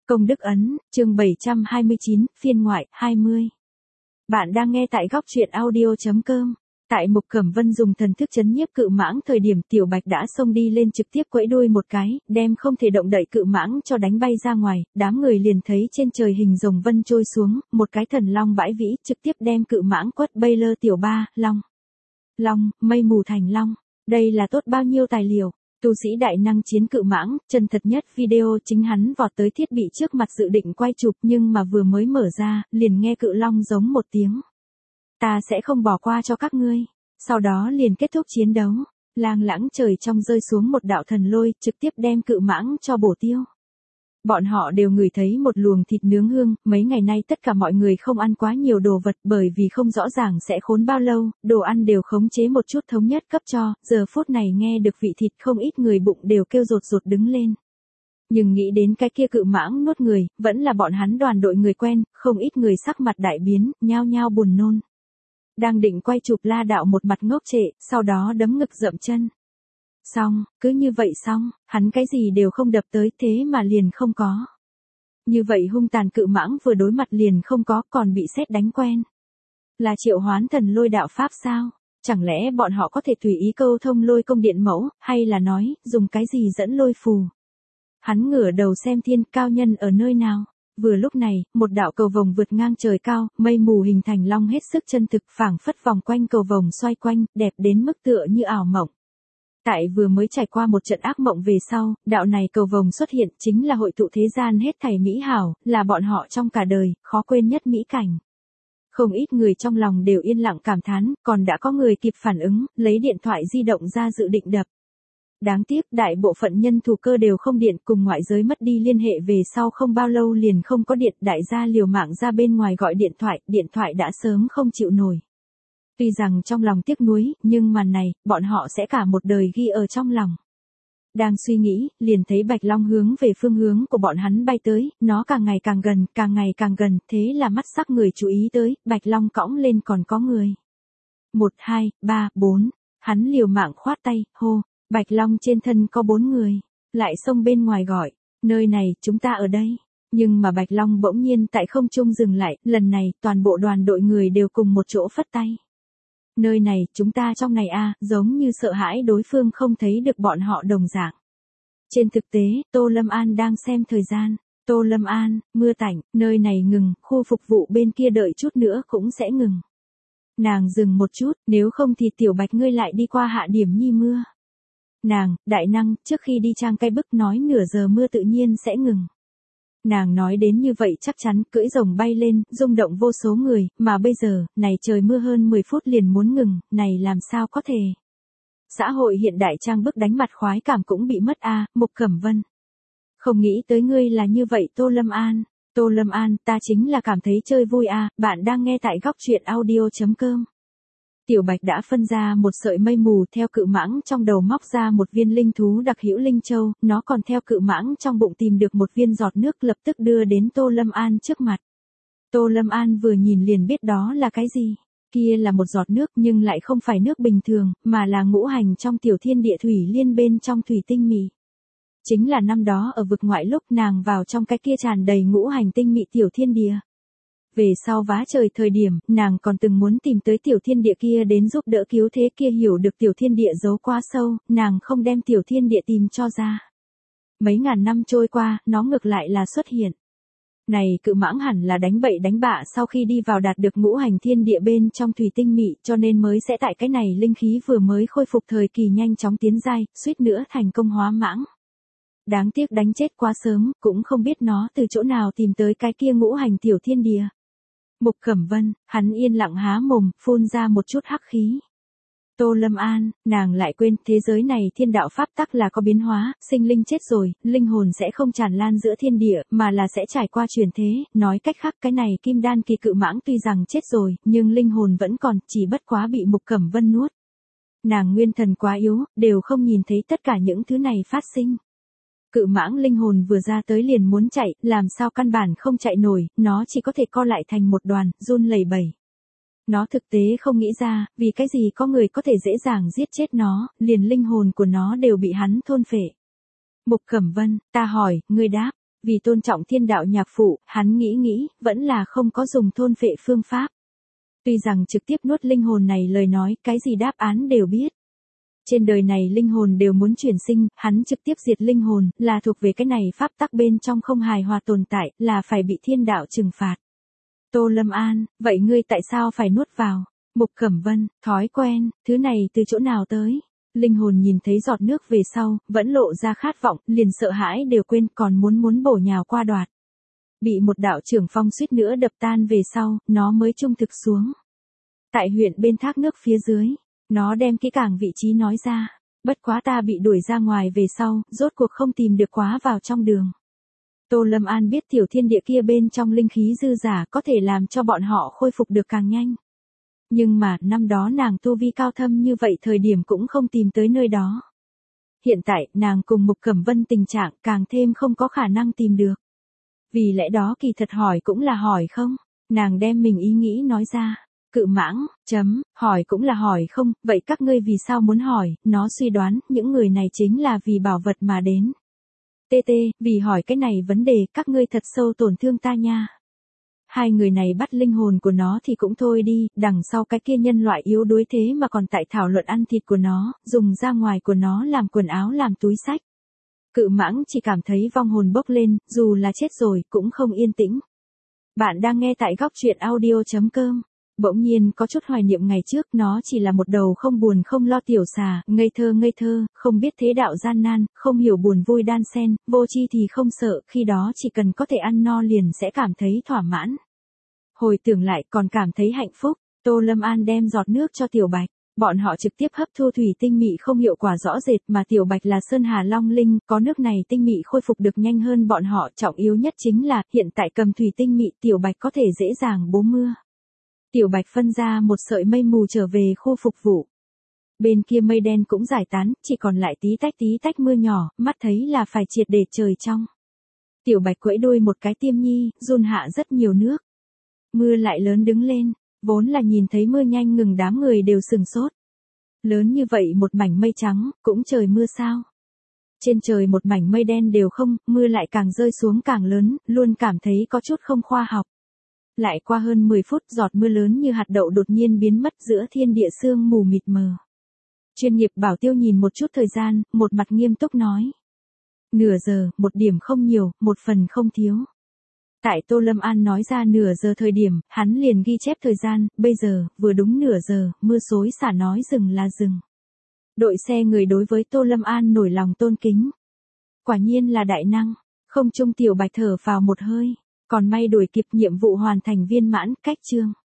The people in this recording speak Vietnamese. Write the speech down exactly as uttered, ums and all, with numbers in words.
Công đức ấn, chương bảy trăm hai mươi chín, phiên ngoại, hai mươi. Bạn đang nghe tại góc truyện audio chấm com. Tại Mục Cẩm Vân dùng thần thức chấn nhiếp cự mãng thời điểm Tiểu Bạch đã xông đi lên trực tiếp quẫy đuôi một cái, đem không thể động đậy cự mãng cho đánh bay ra ngoài, đám người liền thấy trên trời hình rồng vân trôi xuống, một cái thần long bãi vĩ trực tiếp đem cự mãng quất bay lơ tiểu ba, long. Long, mây mù thành long. Đây là tốt bao nhiêu tài liệu. Tu sĩ đại năng chiến cự mãng, chân thật nhất video chính hắn vọt tới thiết bị trước mặt dự định quay chụp nhưng mà vừa mới mở ra, liền nghe cự long giống một tiếng. Ta sẽ không bỏ qua cho các ngươi. Sau đó liền kết thúc chiến đấu, lang lãng trời trong rơi xuống một đạo thần lôi, trực tiếp đem cự mãng cho bổ tiêu. Bọn họ đều ngửi thấy một luồng thịt nướng hương, mấy ngày nay tất cả mọi người không ăn quá nhiều đồ vật bởi vì không rõ ràng sẽ khốn bao lâu, đồ ăn đều khống chế một chút thống nhất cấp cho, giờ phút này nghe được vị thịt không ít người bụng đều kêu rột rột đứng lên. Nhưng nghĩ đến cái kia cự mãng nuốt người, vẫn là bọn hắn đoàn đội người quen, không ít người sắc mặt đại biến, nhao nhao buồn nôn. Đang định quay chụp La Đạo một mặt ngốc trệ, sau đó đấm ngực dậm chân. Xong, cứ như vậy xong, hắn cái gì đều không đập tới thế mà liền không có. Như vậy hung tàn cự mãng vừa đối mặt liền không có còn bị sét đánh quen. Là triệu hoán thần lôi đạo pháp sao? Chẳng lẽ bọn họ có thể tùy ý câu thông lôi công điện mẫu, hay là nói, dùng cái gì dẫn lôi phù? Hắn ngửa đầu xem thiên cao nhân ở nơi nào? Vừa lúc này, một đạo cầu vồng vượt ngang trời cao, mây mù hình thành long hết sức chân thực phảng phất vòng quanh cầu vồng xoay quanh, đẹp đến mức tựa như ảo mộng. Tại vừa mới trải qua một trận ác mộng về sau, đạo này cầu vồng xuất hiện chính là hội tụ thế gian hết thảy mỹ hảo, là bọn họ trong cả đời, khó quên nhất mỹ cảnh. Không ít người trong lòng đều yên lặng cảm thán, còn đã có người kịp phản ứng, lấy điện thoại di động ra dự định đập. Đáng tiếc đại bộ phận nhân thủ cơ đều không điện cùng ngoại giới mất đi liên hệ về sau không bao lâu liền không có điện, đại gia liều mạng ra bên ngoài gọi điện thoại, điện thoại đã sớm không chịu nổi. Tuy rằng trong lòng tiếc nuối, nhưng màn này, bọn họ sẽ cả một đời ghi ở trong lòng. Đang suy nghĩ, liền thấy Bạch Long hướng về phương hướng của bọn hắn bay tới, nó càng ngày càng gần, càng ngày càng gần, thế là mắt sắc người chú ý tới, Bạch Long cõng lên còn có người. Một, hai, ba, bốn, hắn liều mạng khoát tay, hô, Bạch Long trên thân có bốn người, lại xông bên ngoài gọi, nơi này, chúng ta ở đây. Nhưng mà Bạch Long bỗng nhiên tại không trung dừng lại, lần này, toàn bộ đoàn đội người đều cùng một chỗ phất tay. Nơi này, chúng ta trong này a, giống như sợ hãi đối phương không thấy được bọn họ đồng dạng. Trên thực tế, Tô Lâm An đang xem thời gian. Tô Lâm An, mưa tạnh, nơi này ngừng, khu phục vụ bên kia đợi chút nữa cũng sẽ ngừng. Nàng dừng một chút, nếu không thì Tiểu Bạch ngươi lại đi qua hạ điểm nhi mưa. Nàng, đại năng, trước khi đi trang cây bức nói nửa giờ mưa tự nhiên sẽ ngừng. Nàng nói đến như vậy chắc chắn, cưỡi rồng bay lên, rung động vô số người, mà bây giờ, này trời mưa hơn mười phút liền muốn ngừng, này làm sao có thể. Xã hội hiện đại trang bức đánh mặt khoái cảm cũng bị mất a, Mục Cẩm Vân. Không nghĩ tới ngươi là như vậy Tô Lâm An. Tô Lâm An, ta chính là cảm thấy chơi vui a, bạn đang nghe tại góc truyện audio chấm com. Tiểu Bạch đã phân ra một sợi mây mù theo cự mãng trong đầu móc ra một viên linh thú đặc hữu linh châu, nó còn theo cự mãng trong bụng tìm được một viên giọt nước lập tức đưa đến Tô Lâm An trước mặt. Tô Lâm An vừa nhìn liền biết đó là cái gì. Kia là một giọt nước nhưng lại không phải nước bình thường, mà là ngũ hành trong tiểu thiên địa thủy liên bên trong thủy tinh mị. Chính là năm đó ở vực ngoại lúc nàng vào trong cái kia tràn đầy ngũ hành tinh mị tiểu thiên địa. Về sau vá trời thời điểm, nàng còn từng muốn tìm tới tiểu thiên địa kia đến giúp đỡ cứu thế kia hiểu được tiểu thiên địa giấu quá sâu, nàng không đem tiểu thiên địa tìm cho ra. Mấy ngàn năm trôi qua, nó ngược lại là xuất hiện. Này cự mãng hẳn là đánh bậy đánh bạ sau khi đi vào đạt được ngũ hành thiên địa bên trong thủy tinh mị cho nên mới sẽ tại cái này linh khí vừa mới khôi phục thời kỳ nhanh chóng tiến giai, suýt nữa thành công hóa mãng. Đáng tiếc đánh chết quá sớm, cũng không biết nó từ chỗ nào tìm tới cái kia ngũ hành tiểu thiên địa. Mục Cẩm Vân, hắn yên lặng há mồm, phun ra một chút hắc khí. Tô Lâm An, nàng lại quên, thế giới này thiên đạo pháp tắc là có biến hóa, sinh linh chết rồi, linh hồn sẽ không tràn lan giữa thiên địa, mà là sẽ trải qua chuyển thế, nói cách khác cái này kim đan kỳ cự mãng tuy rằng chết rồi, nhưng linh hồn vẫn còn, chỉ bất quá bị Mục Cẩm Vân nuốt. Nàng nguyên thần quá yếu, đều không nhìn thấy tất cả những thứ này phát sinh. Cự mãng linh hồn vừa ra tới liền muốn chạy, làm sao căn bản không chạy nổi, nó chỉ có thể co lại thành một đoàn, run lẩy bẩy. Nó thực tế không nghĩ ra, vì cái gì có người có thể dễ dàng giết chết nó, liền linh hồn của nó đều bị hắn thôn phệ. Mục Cẩm Vân, ta hỏi, ngươi đáp, Vì tôn trọng thiên đạo nhạc phụ, hắn nghĩ nghĩ, vẫn là không có dùng thôn phệ phương pháp. Tuy rằng trực tiếp nuốt linh hồn này lời nói, cái gì đáp án đều biết. Trên đời này linh hồn đều muốn chuyển sinh, hắn trực tiếp diệt linh hồn, là thuộc về cái này pháp tắc bên trong không hài hòa tồn tại, là phải bị thiên đạo trừng phạt. Tô Lâm An, vậy ngươi tại sao phải nuốt vào? Mục Cẩm Vân, thói quen, thứ này từ chỗ nào tới? Linh hồn nhìn thấy giọt nước về sau, vẫn lộ ra khát vọng, liền sợ hãi đều quên, còn muốn muốn bổ nhào qua đoạt. Bị một đạo trưởng phong suýt nữa đập tan về sau, nó mới trung thực xuống. Tại huyện bên thác nước phía dưới, nó đem kỹ càng vị trí nói ra. Bất quá ta bị đuổi ra ngoài về sau, rốt cuộc không tìm được quá vào trong đường. Tô Lâm An biết tiểu thiên địa kia bên trong linh khí dư giả có thể làm cho bọn họ khôi phục được càng nhanh. Nhưng mà, năm đó nàng tu vi cao thâm như vậy thời điểm cũng không tìm tới nơi đó. Hiện tại, nàng cùng Mục Cẩm Vân tình trạng càng thêm không có khả năng tìm được. Vì lẽ đó kỳ thật hỏi cũng là hỏi không, nàng đem mình ý nghĩ nói ra. Cự mãng, chấm, hỏi cũng là hỏi không, vậy các ngươi vì sao muốn hỏi, nó suy đoán, những người này chính là vì bảo vật mà đến. Tê tê, vì hỏi cái này vấn đề, các ngươi thật sâu tổn thương ta nha. Hai người này bắt linh hồn của nó thì cũng thôi đi, đằng sau cái kia nhân loại yếu đuối thế mà còn tại thảo luận ăn thịt của nó, dùng ra ngoài của nó làm quần áo làm túi xách. Cự mãng chỉ cảm thấy vong hồn bốc lên, dù là chết rồi, cũng không yên tĩnh. Bạn đang nghe tại góc truyện audio chấm com. Bỗng nhiên có chút hoài niệm ngày trước, nó chỉ là một đầu không buồn không lo tiểu xà, ngây thơ ngây thơ, không biết thế đạo gian nan, không hiểu buồn vui đan xen, vô tri thì không sợ, khi đó chỉ cần có thể ăn no liền sẽ cảm thấy thỏa mãn. Hồi tưởng lại còn cảm thấy hạnh phúc, Tô Lâm An đem giọt nước cho Tiểu Bạch. Bọn họ trực tiếp hấp thu thủy tinh mị không hiệu quả rõ rệt mà Tiểu Bạch là Sơn Hà Long Linh, có nước này tinh mị khôi phục được nhanh hơn bọn họ, trọng yếu nhất chính là, hiện tại cầm thủy tinh mị Tiểu Bạch có thể dễ dàng bố mưa. Tiểu Bạch phân ra một sợi mây mù trở về khu phục vụ. Bên kia mây đen cũng giải tán, chỉ còn lại tí tách tí tách mưa nhỏ, mắt thấy là phải triệt để trời trong. Tiểu Bạch quẫy đuôi một cái tiêm nhi, run hạ rất nhiều nước. Mưa lại lớn đứng lên, vốn là nhìn thấy mưa nhanh ngừng đám người đều sừng sốt. Lớn như vậy một mảnh mây trắng, cũng trời mưa sao? Trên trời một mảnh mây đen đều không, mưa lại càng rơi xuống càng lớn, luôn cảm thấy có chút không khoa học. Lại qua hơn mười phút, giọt mưa lớn như hạt đậu đột nhiên biến mất giữa thiên địa sương mù mịt mờ. Chuyên nghiệp Bảo Tiêu nhìn một chút thời gian, một mặt nghiêm túc nói. Nửa giờ, một điểm không nhiều, một phần không thiếu. Tại Tô Lâm An nói ra nửa giờ thời điểm, hắn liền ghi chép thời gian, bây giờ, vừa đúng nửa giờ, mưa xối xả nói dừng là dừng. Đội xe người đối với Tô Lâm An nổi lòng tôn kính. Quả nhiên là đại năng, không trung Tiểu Bạch thở vào một hơi. Còn may đuổi kịp, nhiệm vụ hoàn thành viên mãn, cách chương.